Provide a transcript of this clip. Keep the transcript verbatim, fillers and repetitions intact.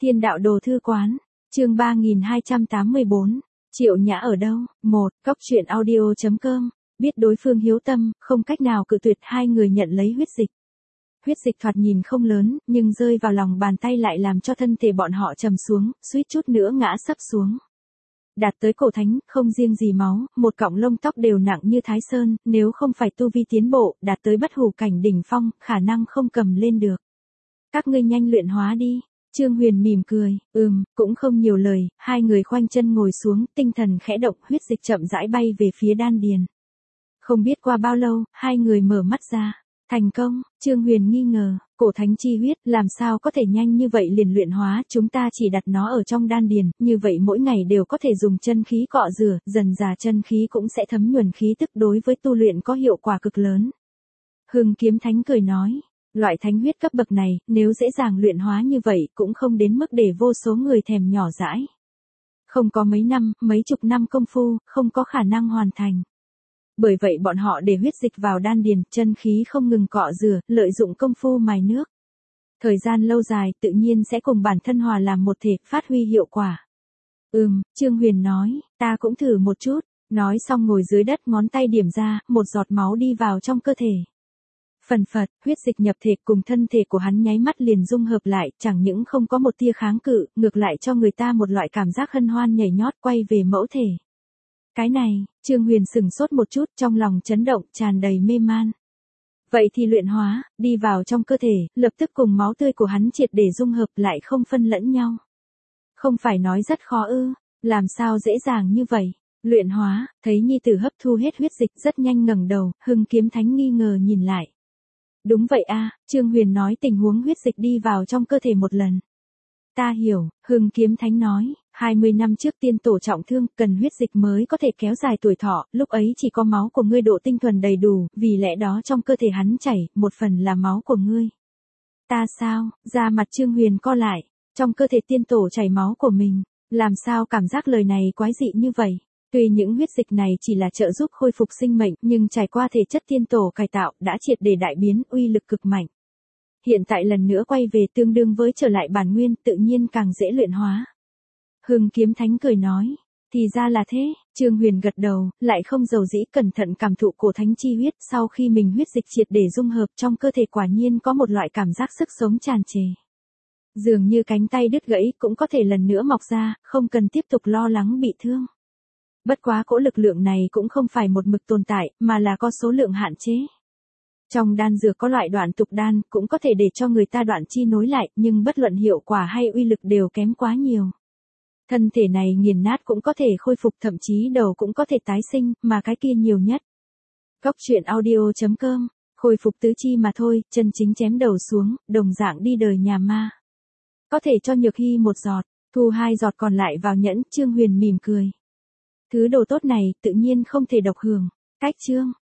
Thiên đạo đồ thư quán, chương ba nghìn hai trăm tám mươi bốn, Triệu Nhã ở đâu? một. Cóc truyện audio chấm com, biết đối phương hiếu tâm, không cách nào cự tuyệt, hai người nhận lấy huyết dịch. Huyết dịch thoạt nhìn không lớn, nhưng rơi vào lòng bàn tay lại làm cho thân thể bọn họ trầm xuống, suýt chút nữa ngã sấp xuống. Đạt tới cổ thánh, không riêng gì máu, một cọng lông tóc đều nặng như Thái Sơn, nếu không phải tu vi tiến bộ, đạt tới bất hủ cảnh đỉnh phong, khả năng không cầm lên được. Các ngươi nhanh luyện hóa đi. Trương Huyền mỉm cười, ừm, cũng không nhiều lời, hai người khoanh chân ngồi xuống, tinh thần khẽ động, huyết dịch chậm rãi bay về phía đan điền. Không biết qua bao lâu, hai người mở mắt ra. Thành công, Trương Huyền nghi ngờ, cổ thánh chi huyết, làm sao có thể nhanh như vậy liền luyện hóa, chúng ta chỉ đặt nó ở trong đan điền, như vậy mỗi ngày đều có thể dùng chân khí cọ rửa, dần dà chân khí cũng sẽ thấm nhuần khí tức, đối với tu luyện có hiệu quả cực lớn. Hưng Kiếm Thánh cười nói. Loại thánh huyết cấp bậc này, nếu dễ dàng luyện hóa như vậy, cũng không đến mức để vô số người thèm nhỏ dãi. Không có mấy năm, mấy chục năm công phu, không có khả năng hoàn thành. Bởi vậy bọn họ để huyết dịch vào đan điền, chân khí không ngừng cọ rửa, lợi dụng công phu mài nước. Thời gian lâu dài, tự nhiên sẽ cùng bản thân hòa làm một thể, phát huy hiệu quả. Ừm, Trương Huyền nói, ta cũng thử một chút. Nói xong ngồi dưới đất, ngón tay điểm ra, một giọt máu đi vào trong cơ thể. Phần phật, huyết dịch nhập thể cùng thân thể của hắn nháy mắt liền dung hợp lại, chẳng những không có một tia kháng cự, ngược lại cho người ta một loại cảm giác hân hoan nhảy nhót quay về mẫu thể. Cái này, Trương Huyền sừng sốt một chút, trong lòng chấn động, tràn đầy mê man. Vậy thì luyện hóa, đi vào trong cơ thể, lập tức cùng máu tươi của hắn triệt để dung hợp lại không phân lẫn nhau. Không phải nói rất khó ư, làm sao dễ dàng như vậy? Luyện hóa, thấy nhi tử hấp thu hết huyết dịch rất nhanh ngẩng đầu, Hưng Kiếm Thánh nghi ngờ nhìn lại. Đúng vậy a, Trương Huyền nói tình huống huyết dịch đi vào trong cơ thể một lần. Ta hiểu, Hưng Kiếm Thánh nói, hai mươi năm trước tiên tổ trọng thương, cần huyết dịch mới có thể kéo dài tuổi thọ, lúc ấy chỉ có máu của ngươi độ tinh thuần đầy đủ, vì lẽ đó trong cơ thể hắn chảy, một phần là máu của ngươi. Ta sao, da mặt Trương Huyền co lại, trong cơ thể tiên tổ chảy máu của mình, làm sao cảm giác lời này quái dị như vậy? Tuy những huyết dịch này chỉ là trợ giúp khôi phục sinh mệnh, nhưng trải qua thể chất tiên tổ cải tạo, đã triệt để đại biến, uy lực cực mạnh. Hiện tại lần nữa quay về tương đương với trở lại bản nguyên, tự nhiên càng dễ luyện hóa. Hưng Kiếm Thánh cười nói, thì ra là thế, Trương Huyền gật đầu, lại không giàu dĩ cẩn thận cảm thụ cổ thánh chi huyết, sau khi mình huyết dịch triệt để dung hợp trong cơ thể quả nhiên có một loại cảm giác sức sống tràn trề. Dường như cánh tay đứt gãy cũng có thể lần nữa mọc ra, không cần tiếp tục lo lắng bị thương. Bất quá cỗ lực lượng này cũng không phải một mực tồn tại, mà là có số lượng hạn chế. Trong đan dược có loại đoạn tục đan, cũng có thể để cho người ta đoạn chi nối lại, nhưng bất luận hiệu quả hay uy lực đều kém quá nhiều. Thân thể này nghiền nát cũng có thể khôi phục, thậm chí đầu cũng có thể tái sinh, mà cái kia nhiều nhất. Cóc truyện audio chấm com, khôi phục tứ chi mà thôi, chân chính chém đầu xuống, đồng dạng đi đời nhà ma. Có thể cho Nhược Hy một giọt, thu hai giọt còn lại vào nhẫn, Trương Huyền mỉm cười. Thứ đồ tốt này, tự nhiên không thể độc hưởng. Cách chương,